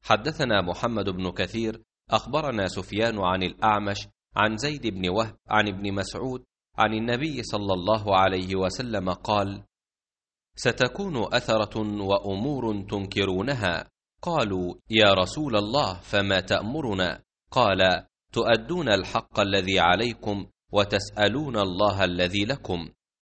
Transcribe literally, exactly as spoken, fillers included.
حدثنا محمد بن كثير أخبرنا سفيان عن الأعمش عن زيد بن وهب عن ابن مسعود عن النبي صلى الله عليه وسلم قال: ستكون أثرة وأمور تنكرونها. قالوا: يا رسول الله فما تأمرنا؟ قال: تؤدون الحق الذي عليكم وتسألون الله الذي لكم.